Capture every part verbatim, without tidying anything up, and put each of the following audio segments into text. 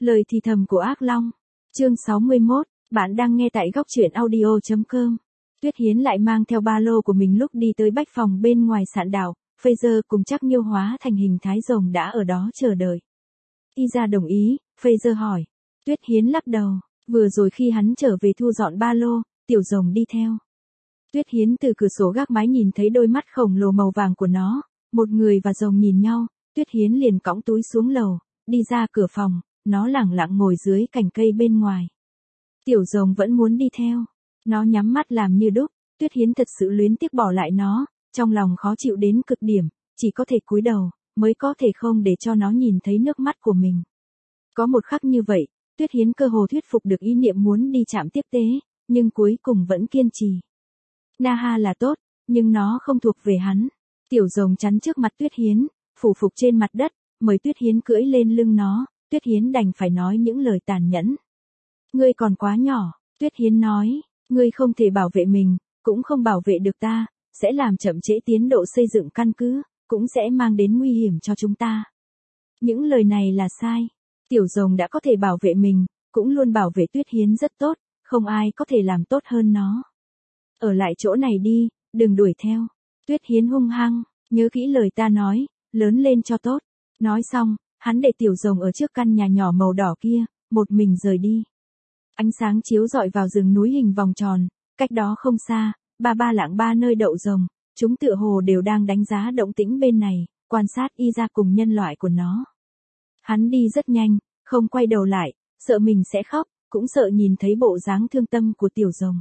Lời thì thầm của ác long. Chương sáu mươi mốt, bạn đang nghe tại góc truyện audio chấm com. Tuyết Hiến lại mang theo ba lô của mình lúc đi tới bách phòng bên ngoài sạn đảo, Fraser cùng Trác Nghiêu hóa thành hình thái rồng đã ở đó chờ đợi. Y ra đồng ý, Fraser hỏi. Tuyết Hiến lắc đầu, vừa rồi khi hắn trở về thu dọn ba lô, tiểu rồng đi theo. Tuyết Hiến từ cửa sổ gác mái nhìn thấy đôi mắt khổng lồ màu vàng của nó, một người và rồng nhìn nhau, Tuyết Hiến liền cõng túi xuống lầu, đi ra cửa phòng, nó lẳng lặng ngồi dưới cành cây bên ngoài. Tiểu rồng vẫn muốn đi theo, nó nhắm mắt làm như đúc, Tuyết Hiến thật sự luyến tiếc bỏ lại nó, trong lòng khó chịu đến cực điểm, chỉ có thể cúi đầu, mới có thể không để cho nó nhìn thấy nước mắt của mình. Có một khắc như vậy, Tuyết Hiến cơ hồ thuyết phục được ý niệm muốn đi chạm tiếp tế, nhưng cuối cùng vẫn kiên trì. Naha là tốt, nhưng nó không thuộc về hắn. Tiểu rồng chắn trước mặt Tuyết Hiến, phủ phục trên mặt đất, mời Tuyết Hiến cưỡi lên lưng nó, Tuyết Hiến đành phải nói những lời tàn nhẫn. Ngươi còn quá nhỏ, Tuyết Hiến nói, ngươi không thể bảo vệ mình, cũng không bảo vệ được ta, sẽ làm chậm trễ tiến độ xây dựng căn cứ, cũng sẽ mang đến nguy hiểm cho chúng ta. Những lời này là sai. Tiểu rồng đã có thể bảo vệ mình, cũng luôn bảo vệ Tuyết Hiến rất tốt, không ai có thể làm tốt hơn nó. Ở lại chỗ này đi, đừng đuổi theo. Tuyết Hiến hung hăng, nhớ kỹ lời ta nói, lớn lên cho tốt. Nói xong, hắn để tiểu rồng ở trước căn nhà nhỏ màu đỏ kia, một mình rời đi. Ánh sáng chiếu rọi vào rừng núi hình vòng tròn, cách đó không xa, ba ba lạng ba nơi đậu rồng, chúng tựa hồ đều đang đánh giá động tĩnh bên này, quan sát y ra cùng nhân loại của nó. Hắn đi rất nhanh, không quay đầu lại, sợ mình sẽ khóc, cũng sợ nhìn thấy bộ dáng thương tâm của tiểu rồng.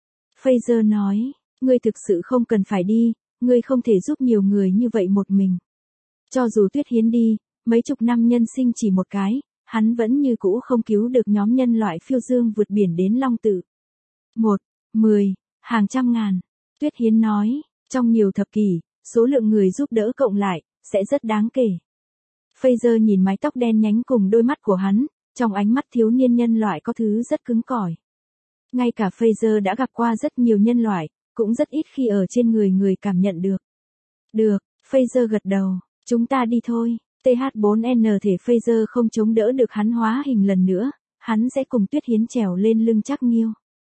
Fraser nói, ngươi thực sự không cần phải đi, ngươi không thể giúp nhiều người như vậy một mình. Cho dù Tuyết Hiến đi, mấy chục năm nhân sinh chỉ một cái, hắn vẫn như cũ không cứu được nhóm nhân loại phiêu dương vượt biển đến Long Tự. Một, mười, hàng trăm ngàn. Tuyết Hiến nói, trong nhiều thập kỷ, số lượng người giúp đỡ cộng lại, sẽ rất đáng kể. Fraser nhìn mái tóc đen nhánh cùng đôi mắt của hắn, trong ánh mắt thiếu niên nhân loại có thứ rất cứng cỏi. Ngay cả Fraser đã gặp qua rất nhiều nhân loại, cũng rất ít khi ở trên người người cảm nhận được. Được, Fraser gật đầu, chúng ta đi thôi. T H bốn N thể Fraser không chống đỡ được hắn hóa hình lần nữa, hắn sẽ cùng Tuyết Hiến trèo lên lưng Trác Nghiêu.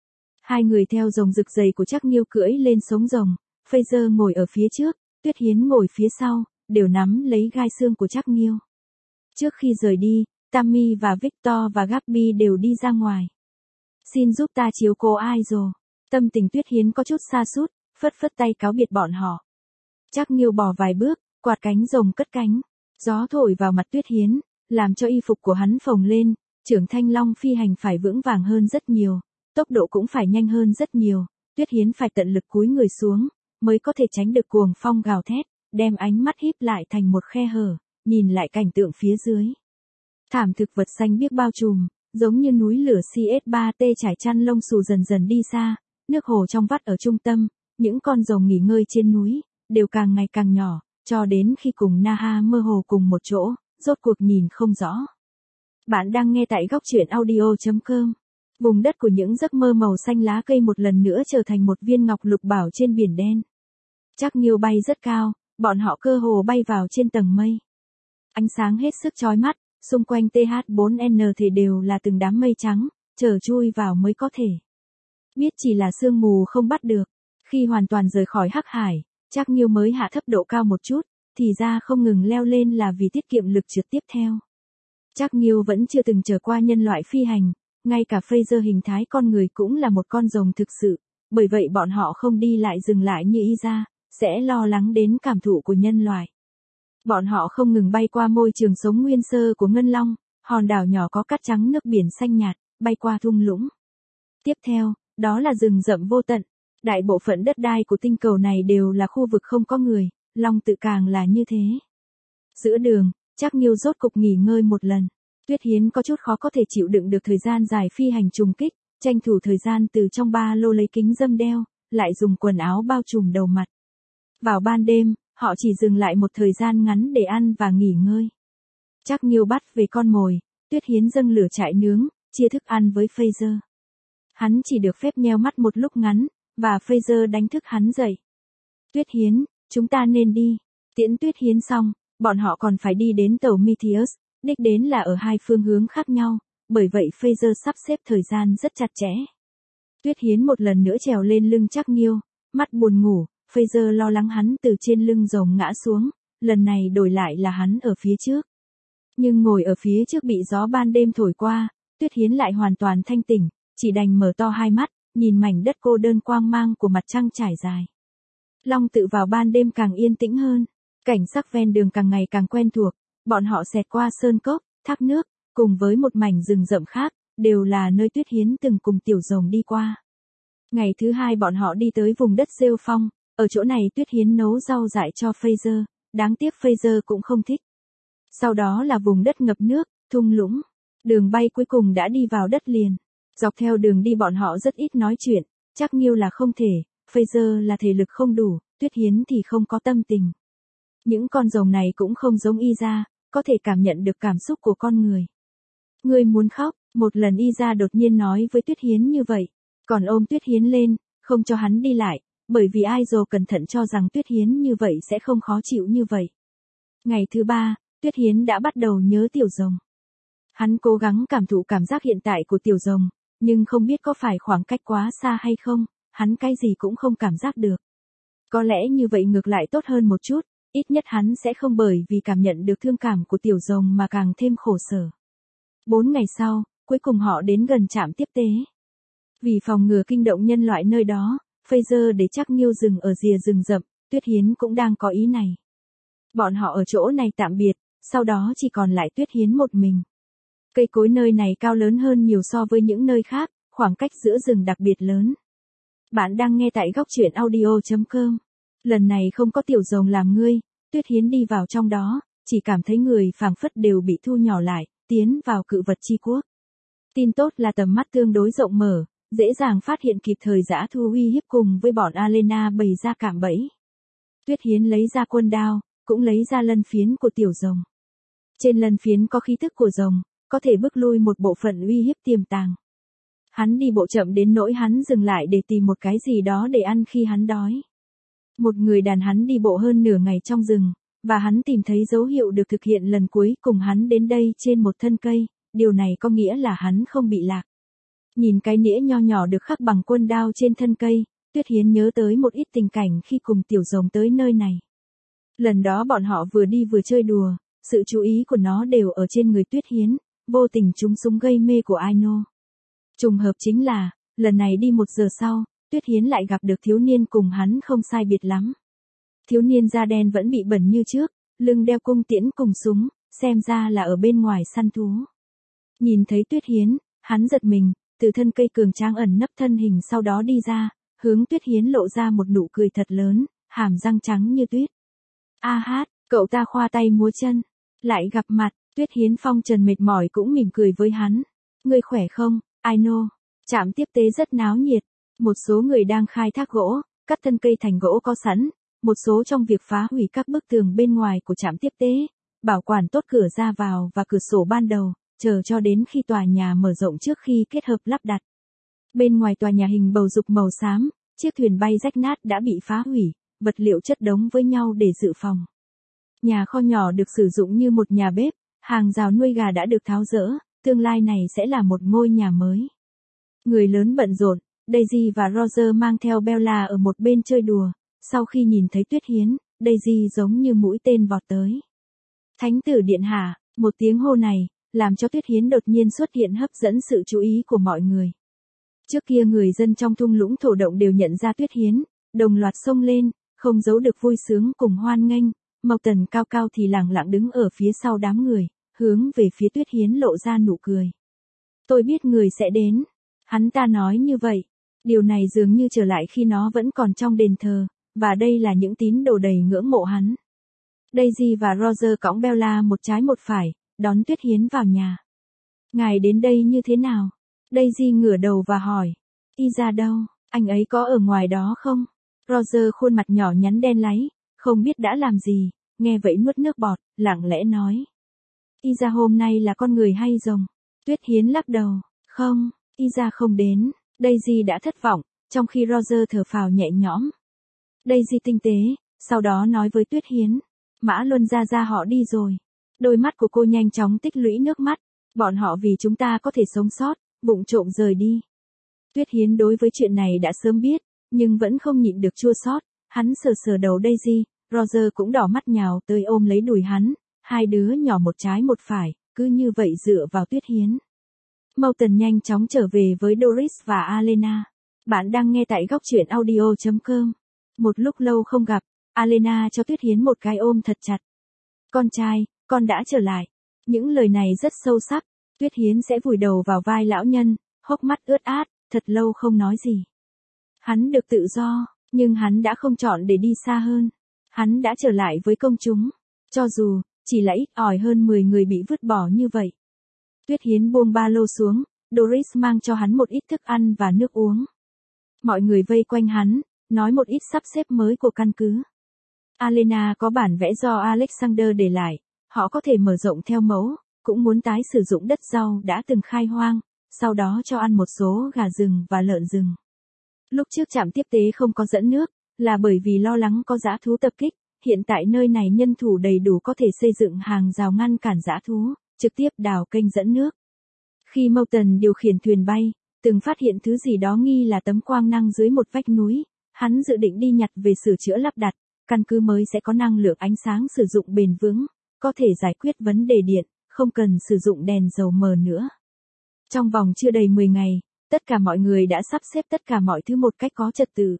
Hai người theo rồng rực dày của Trác Nghiêu cưỡi lên sống rồng, Fraser ngồi ở phía trước, Tuyết Hiến ngồi phía sau, đều nắm lấy gai xương của Trác Nghiêu. Trước khi rời đi, Tammy và Victor và Gaby đều đi ra ngoài. Xin giúp ta chiếu cố ai rồi. Tâm tình Tuyết Hiến có chút sa sút, phất phất tay cáo biệt bọn họ. Trác Nghiêu bò vài bước, quạt cánh rồng cất cánh. Gió thổi vào mặt Tuyết Hiến, làm cho y phục của hắn phồng lên, trưởng thanh long phi hành phải vững vàng hơn rất nhiều, tốc độ cũng phải nhanh hơn rất nhiều, Tuyết Hiến phải tận lực cúi người xuống, mới có thể tránh được cuồng phong gào thét, đem ánh mắt híp lại thành một khe hở, nhìn lại cảnh tượng phía dưới. Thảm thực vật xanh biếc bao trùm, giống như núi lửa C S ba T trải chăn lông xù dần dần đi xa, nước hồ trong vắt ở trung tâm, những con rồng nghỉ ngơi trên núi, đều càng ngày càng nhỏ. Cho đến khi cùng Naha mơ hồ cùng một chỗ, rốt cuộc nhìn không rõ. Bạn đang nghe tại góc truyện audio chấm com. Vùng đất của những giấc mơ màu xanh lá cây một lần nữa trở thành một viên ngọc lục bảo trên biển đen. Trác Nghiêu bay rất cao, bọn họ cơ hồ bay vào trên tầng mây. Ánh sáng hết sức chói mắt, xung quanh T H bốn N thể đều là từng đám mây trắng, chờ chui vào mới có thể. Biết chỉ là sương mù không bắt được, khi hoàn toàn rời khỏi Hắc Hải. Trác Nghiêu mới hạ thấp độ cao một chút, thì ra không ngừng leo lên là vì tiết kiệm lực trượt tiếp theo. Trác Nghiêu vẫn chưa từng trở qua nhân loại phi hành, ngay cả Fraser hình thái con người cũng là một con rồng thực sự, bởi vậy bọn họ không đi lại dừng lại như y ra, sẽ lo lắng đến cảm thụ của nhân loại. Bọn họ không ngừng bay qua môi trường sống nguyên sơ của Ngân Long, hòn đảo nhỏ có cát trắng nước biển xanh nhạt, bay qua thung lũng. Tiếp theo, đó là rừng rậm vô tận. Đại bộ phận đất đai của tinh cầu này đều là khu vực không có người, Long Tự càng là như thế. Giữa đường, Trác Nghiêu rốt cục nghỉ ngơi một lần. Tuyết Hiến có chút khó có thể chịu đựng được thời gian dài phi hành trùng kích, tranh thủ thời gian từ trong ba lô lấy kính râm đeo, lại dùng quần áo bao trùm đầu mặt. Vào ban đêm, họ chỉ dừng lại một thời gian ngắn để ăn và nghỉ ngơi. Trác Nghiêu bắt về con mồi, Tuyết Hiến dâng lửa trại nướng, chia thức ăn với Fraser. Hắn chỉ được phép nheo mắt một lúc ngắn, và Fraser đánh thức hắn dậy. Tuyết Hiến, chúng ta nên đi. Tiễn Tuyết Hiến xong, bọn họ còn phải đi đến tàu Meteus, Đích đến là ở hai phương hướng khác nhau, bởi vậy Fraser sắp xếp thời gian rất chặt chẽ. Tuyết Hiến một lần nữa trèo lên lưng Trác Nghiêu, mắt buồn ngủ, Fraser lo lắng hắn từ trên lưng rồng ngã xuống, lần này đổi lại là hắn ở phía trước. Nhưng ngồi ở phía trước bị gió ban đêm thổi qua, Tuyết Hiến lại hoàn toàn thanh tỉnh, chỉ đành mở to hai mắt, nhìn mảnh đất cô đơn quang mang của mặt trăng trải dài. Long Tự vào ban đêm càng yên tĩnh hơn, cảnh sắc ven đường càng ngày càng quen thuộc, bọn họ xẹt qua sơn cốc, thác nước, cùng với một mảnh rừng rậm khác, đều là nơi Tuyết Hiến từng cùng Tiểu Rồng đi qua. Ngày thứ hai bọn họ đi tới vùng đất Rêu Phong, ở chỗ này Tuyết Hiến nấu rau dại cho Fraser, đáng tiếc Fraser cũng không thích. Sau đó là vùng đất ngập nước, thung lũng. Đường bay cuối cùng đã đi vào đất liền. Dọc theo đường đi bọn họ rất ít nói chuyện, Trác Nghiêu là không thể, Fraser là thể lực không đủ, Tuyết Hiến thì không có tâm tình. Những con rồng này cũng không giống Y Ra, có thể cảm nhận được cảm xúc của con người. Ngươi muốn khóc, một lần Y Ra đột nhiên nói với Tuyết Hiến như vậy, còn ôm Tuyết Hiến lên, không cho hắn đi lại, bởi vì ai rồi cẩn thận cho rằng Tuyết Hiến như vậy sẽ không khó chịu như vậy. Ngày thứ ba, Tuyết Hiến đã bắt đầu nhớ Tiểu Rồng. Hắn cố gắng cảm thụ cảm giác hiện tại của Tiểu Rồng, nhưng không biết có phải khoảng cách quá xa hay không, hắn cái gì cũng không cảm giác được. Có lẽ như vậy ngược lại tốt hơn một chút, ít nhất hắn sẽ không bởi vì cảm nhận được thương cảm của Tiểu Rồng mà càng thêm khổ sở. Bốn ngày sau, cuối cùng họ đến gần trạm tiếp tế. Vì phòng ngừa kinh động nhân loại nơi đó, Fraser để Trác Nghiêu dừng ở rìa rừng rậm, Tuyết Hiến cũng đang có ý này. Bọn họ ở chỗ này tạm biệt, sau đó chỉ còn lại Tuyết Hiến một mình. Cây cối nơi này cao lớn hơn nhiều so với những nơi khác, khoảng cách giữa rừng đặc biệt lớn. Bạn đang nghe tại góc truyện audio chấm com. Lần này không có Tiểu Rồng làm ngươi, Tuyết Hiến đi vào trong đó, chỉ cảm thấy người phảng phất đều bị thu nhỏ lại, tiến vào cự vật chi quốc. Tin tốt là tầm mắt tương đối rộng mở, dễ dàng phát hiện kịp thời dã thu uy hiếp cùng với bọn Alena bày ra cạm bẫy. Tuyết Hiến lấy ra quân đao, cũng lấy ra lân phiến của Tiểu Rồng. Trên lân phiến có khí tức của rồng, có thể bước lui một bộ phận uy hiếp tiềm tàng. Hắn đi bộ chậm đến nỗi hắn dừng lại để tìm một cái gì đó để ăn khi hắn đói. Một người đàn hắn đi bộ hơn nửa ngày trong rừng, và hắn tìm thấy dấu hiệu được thực hiện lần cuối cùng hắn đến đây trên một thân cây, điều này có nghĩa là hắn không bị lạc. Nhìn cái nĩa nho nhỏ được khắc bằng quân đao trên thân cây, Tuyết Hiến nhớ tới một ít tình cảnh khi cùng Tiểu Rồng tới nơi này. Lần đó bọn họ vừa đi vừa chơi đùa, sự chú ý của nó đều ở trên người Tuyết Hiến, vô tình trúng súng gây mê của Aino. Trùng hợp chính là, lần này đi một giờ sau, Tuyết Hiến lại gặp được thiếu niên cùng hắn không sai biệt lắm. Thiếu niên da đen vẫn bị bẩn như trước, lưng đeo cung tiễn cùng súng, xem ra là ở bên ngoài săn thú. Nhìn thấy Tuyết Hiến, hắn giật mình, từ thân cây cường tráng ẩn nấp thân hình sau đó đi ra, hướng Tuyết Hiến lộ ra một nụ cười thật lớn, hàm răng trắng như tuyết. A hát, cậu ta khoa tay múa chân, lại gặp mặt, Tuyết Hiến phong trần mệt mỏi cũng mỉm cười với hắn. Ngươi khỏe không, Aino? Trạm tiếp tế rất náo nhiệt, một số người đang khai thác gỗ, cắt thân cây thành gỗ có sẵn, một số trong việc phá hủy các bức tường bên ngoài của trạm tiếp tế, bảo quản tốt cửa ra vào và cửa sổ ban đầu, chờ cho đến khi tòa nhà mở rộng trước khi kết hợp lắp đặt. Bên ngoài tòa nhà hình bầu dục màu xám, chiếc thuyền bay rách nát đã bị phá hủy, vật liệu chất đống với nhau để dự phòng. Nhà kho nhỏ được sử dụng như một nhà bếp, hàng rào nuôi gà đã được tháo dỡ, tương lai này sẽ là một ngôi nhà mới. Người lớn bận rộn, Daisy và Roger mang theo Bella ở một bên chơi đùa, sau khi nhìn thấy Tuyết Hiến, Daisy giống như mũi tên vọt tới. Thánh tử điện hạ, một tiếng hô này, làm cho Tuyết Hiến đột nhiên xuất hiện hấp dẫn sự chú ý của mọi người. Trước kia người dân trong thung lũng thổ động đều nhận ra Tuyết Hiến, đồng loạt xông lên, không giấu được vui sướng cùng hoan nghênh, Mộc Tần cao cao thì lẳng lặng đứng ở phía sau đám người, hướng về phía Tuyết Hiến lộ ra nụ cười. Tôi biết người sẽ đến. Hắn ta nói như vậy. Điều này dường như trở lại khi nó vẫn còn trong đền thờ, và đây là những tín đồ đầy ngưỡng mộ hắn. Daisy và Roger cõng Bella một trái một phải, đón Tuyết Hiến vào nhà. Ngài đến đây như thế nào? Daisy ngửa đầu và hỏi. Y ra đâu, anh ấy có ở ngoài đó không? Roger khuôn mặt nhỏ nhắn đen láy, không biết đã làm gì, nghe vậy nuốt nước bọt, lặng lẽ nói. Y ra hôm nay là con người hay rồng? Tuyết Hiến lắc đầu, không, Y ra không đến. Daisy đã thất vọng, trong khi Roger thở phào nhẹ nhõm. Daisy tinh tế, sau đó nói với Tuyết Hiến. Mã Luân ra ra họ đi rồi. Đôi mắt của cô nhanh chóng tích lũy nước mắt. Bọn họ vì chúng ta có thể sống sót, vụng trộm rời đi. Tuyết Hiến đối với chuyện này đã sớm biết, nhưng vẫn không nhịn được chua xót. Hắn sờ sờ đầu Daisy, Roger cũng đỏ mắt nhào tới ôm lấy đùi hắn. Hai đứa nhỏ một trái một phải, cứ như vậy dựa vào Tuyết Hiến. Moulton nhanh chóng trở về với Doris và Alena. Bạn đang nghe tại góc truyện audio chấm com. Một lúc lâu không gặp, Alena cho Tuyết Hiến một cái ôm thật chặt. Con trai, con đã trở lại. Những lời này rất sâu sắc. Tuyết Hiến sẽ vùi đầu vào vai lão nhân, hốc mắt ướt át, thật lâu không nói gì. Hắn được tự do, nhưng hắn đã không chọn để đi xa hơn. Hắn đã trở lại với công chúng. Cho dù, chỉ là ít ỏi hơn mười người bị vứt bỏ như vậy. Tuyết Hiến buông ba lô xuống, Doris mang cho hắn một ít thức ăn và nước uống. Mọi người vây quanh hắn, nói một ít sắp xếp mới của căn cứ. Alena có bản vẽ do Alexander để lại, họ có thể mở rộng theo mẫu, cũng muốn tái sử dụng đất rau đã từng khai hoang, sau đó cho ăn một số gà rừng và lợn rừng. Lúc trước trạm tiếp tế không có dẫn nước, là bởi vì lo lắng có dã thú tập kích, hiện tại nơi này nhân thủ đầy đủ có thể xây dựng hàng rào ngăn cản dã thú, trực tiếp đào kênh dẫn nước. Khi Moulton điều khiển thuyền bay, từng phát hiện thứ gì đó nghi là tấm quang năng dưới một vách núi, hắn dự định đi nhặt về sửa chữa lắp đặt, căn cứ mới sẽ có năng lượng ánh sáng sử dụng bền vững, có thể giải quyết vấn đề điện, không cần sử dụng đèn dầu mờ nữa. Trong vòng chưa đầy mười ngày, tất cả mọi người đã sắp xếp tất cả mọi thứ một cách có trật tự.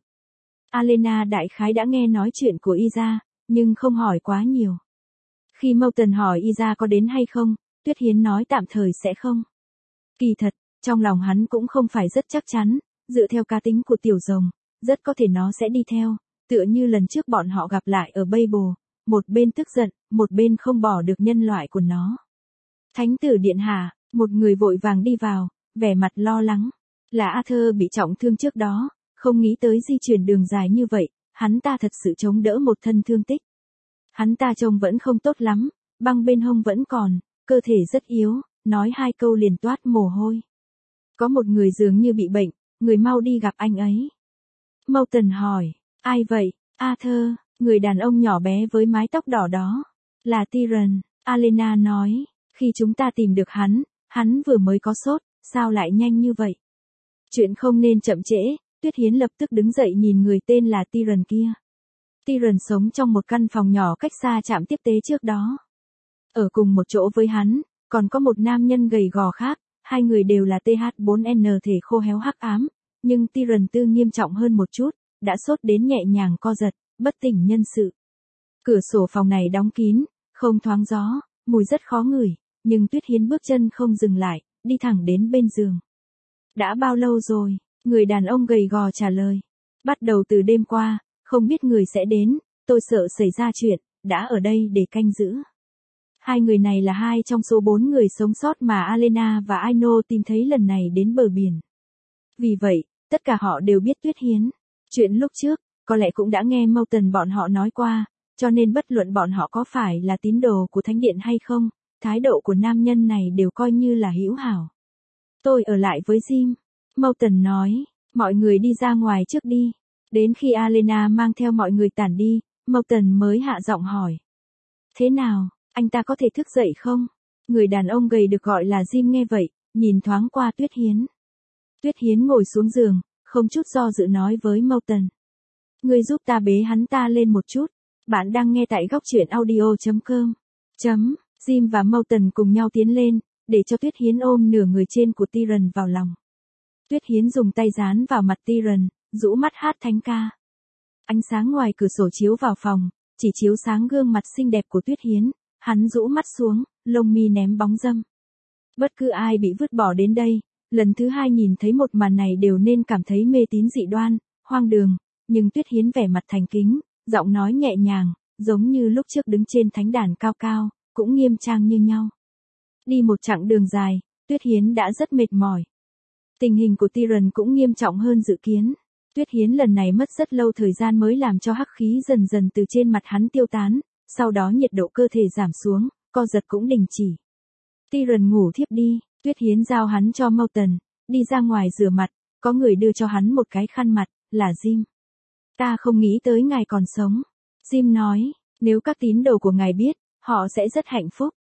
Alena đại khái đã nghe nói chuyện của Iza, nhưng không hỏi quá nhiều. Khi Moulton hỏi Iza có đến hay không, Tuyết Hiến nói tạm thời sẽ không. Kỳ thật, trong lòng hắn cũng không phải rất chắc chắn, dựa theo cá tính của tiểu rồng, rất có thể nó sẽ đi theo, tựa như lần trước bọn họ gặp lại ở Babel, một bên tức giận, một bên không bỏ được nhân loại của nó. Thánh tử điện hạ, một người vội vàng đi vào, vẻ mặt lo lắng, là Arthur bị trọng thương trước đó, không nghĩ tới di chuyển đường dài như vậy, hắn ta thật sự chống đỡ một thân thương tích. Hắn ta trông vẫn không tốt lắm, băng bên hông vẫn còn, cơ thể rất yếu, nói hai câu liền toát mồ hôi. Có một người dường như bị bệnh, người mau đi gặp anh ấy. Moulton hỏi, ai vậy? Arthur, người đàn ông nhỏ bé với mái tóc đỏ đó. Là Tyrion, Alena nói, khi chúng ta tìm được hắn, hắn vừa mới có sốt, sao lại nhanh như vậy? Chuyện không nên chậm trễ, Tuyết Hiến lập tức đứng dậy nhìn người tên là Tyrion kia. Tyrion sống trong một căn phòng nhỏ cách xa trạm tiếp tế trước đó. Ở cùng một chỗ với hắn, còn có một nam nhân gầy gò khác, hai người đều là tê hát bốn en thể khô héo hắc ám, nhưng Tyrion tư nghiêm trọng hơn một chút, đã sốt đến nhẹ nhàng co giật, bất tỉnh nhân sự. Cửa sổ phòng này đóng kín, không thoáng gió, mùi rất khó ngửi, nhưng Tuyết Hiến bước chân không dừng lại, đi thẳng đến bên giường. Đã bao lâu rồi? Người đàn ông gầy gò trả lời. Bắt đầu từ đêm qua, không biết người sẽ đến, tôi sợ xảy ra chuyện, đã ở đây để canh giữ. Hai người này là hai trong số bốn người sống sót mà Alena và Aino tìm thấy lần này đến bờ biển. Vì vậy, tất cả họ đều biết Tuyết Hiến. Chuyện lúc trước, có lẽ cũng đã nghe Moulton bọn họ nói qua, cho nên bất luận bọn họ có phải là tín đồ của Thánh Điện hay không, thái độ của nam nhân này đều coi như là hữu hảo. Tôi ở lại với Jim. Moulton nói, mọi người đi ra ngoài trước đi. Đến khi Alena mang theo mọi người tản đi, Moulton mới hạ giọng hỏi. Thế nào, anh ta có thể thức dậy không? Người đàn ông gầy được gọi là Jim nghe vậy, nhìn thoáng qua Tuyết Hiến. Tuyết Hiến ngồi xuống giường, không chút do dự nói với Moulton. Ngươi giúp ta bế hắn ta lên một chút. Bạn đang nghe tại góc truyện audio chấm com. Chấm, Jim và Moulton cùng nhau tiến lên, để cho Tuyết Hiến ôm nửa người trên của Tyrion vào lòng. Tuyết Hiến dùng tay dán vào mặt Tyrion, rũ mắt hát thánh ca. Ánh sáng ngoài cửa sổ chiếu vào phòng, chỉ chiếu sáng gương mặt xinh đẹp của Tuyết Hiến, hắn rũ mắt xuống, lông mi ném bóng râm. Bất cứ ai bị vứt bỏ đến đây, lần thứ hai nhìn thấy một màn này đều nên cảm thấy mê tín dị đoan, hoang đường, nhưng Tuyết Hiến vẻ mặt thành kính, giọng nói nhẹ nhàng, giống như lúc trước đứng trên thánh đàn cao cao, cũng nghiêm trang như nhau. Đi một chặng đường dài, Tuyết Hiến đã rất mệt mỏi. Tình hình của Tyrion cũng nghiêm trọng hơn dự kiến. Tuyết Hiến lần này mất rất lâu thời gian mới làm cho hắc khí dần dần từ trên mặt hắn tiêu tán, sau đó nhiệt độ cơ thể giảm xuống, co giật cũng đình chỉ. Tyrion ngủ thiếp đi, Tuyết Hiến giao hắn cho Moulton, đi ra ngoài rửa mặt, có người đưa cho hắn một cái khăn mặt, là Jim. Ta không nghĩ tới ngài còn sống. Jim nói, nếu các tín đồ của ngài biết, họ sẽ rất hạnh phúc.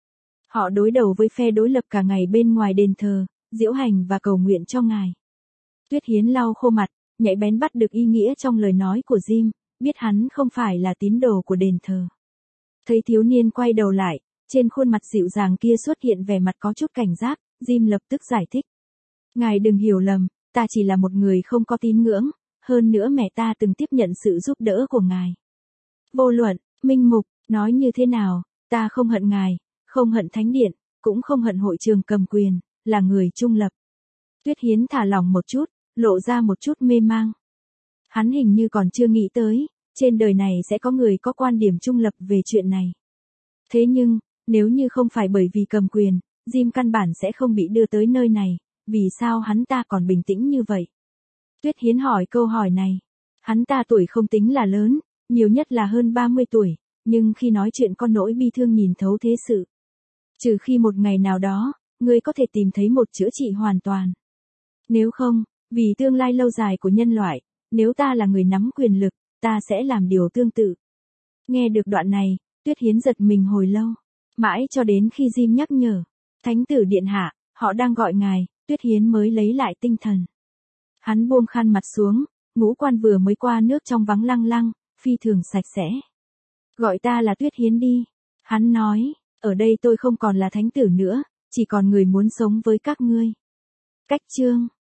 Họ đối đầu với phe đối lập cả ngày bên ngoài đền thờ, diễu hành và cầu nguyện cho ngài. Tuyết Hiến lau khô mặt, nhạy bén bắt được ý nghĩa trong lời nói của Jim, biết hắn không phải là tín đồ của đền thờ. Thấy thiếu niên quay đầu lại, trên khuôn mặt dịu dàng kia xuất hiện vẻ mặt có chút cảnh giác, Jim lập tức giải thích. Ngài đừng hiểu lầm, ta chỉ là một người không có tín ngưỡng, hơn nữa mẹ ta từng tiếp nhận sự giúp đỡ của ngài. Vô luận, minh mục, nói như thế nào, ta không hận ngài, không hận thánh điện, cũng không hận hội trường cầm quyền, là người trung lập. Tuyết Hiến thả lỏng một chút, lộ ra một chút mê mang. Hắn hình như còn chưa nghĩ tới, trên đời này sẽ có người có quan điểm trung lập về chuyện này. Thế nhưng, nếu như không phải bởi vì cầm quyền, Jim căn bản sẽ không bị đưa tới nơi này, vì sao hắn ta còn bình tĩnh như vậy? Tuyết Hiến hỏi câu hỏi này. Hắn ta tuổi không tính là lớn, nhiều nhất là hơn ba mươi tuổi, nhưng khi nói chuyện có nỗi bi thương nhìn thấu thế sự. Trừ khi một ngày nào đó, ngươi có thể tìm thấy một chữa trị hoàn toàn. Nếu không, vì tương lai lâu dài của nhân loại, nếu ta là người nắm quyền lực, ta sẽ làm điều tương tự. Nghe được đoạn này, Tuyết Hiến giật mình hồi lâu, mãi cho đến khi Jim nhắc nhở. Thánh tử điện hạ, họ đang gọi ngài, Tuyết Hiến mới lấy lại tinh thần. Hắn buông khăn mặt xuống, ngũ quan vừa mới qua nước trong vắng lăng lăng, phi thường sạch sẽ. Gọi ta là Tuyết Hiến đi. Hắn nói, ở đây tôi không còn là thánh tử nữa, chỉ còn người muốn sống với các ngươi. Cách chương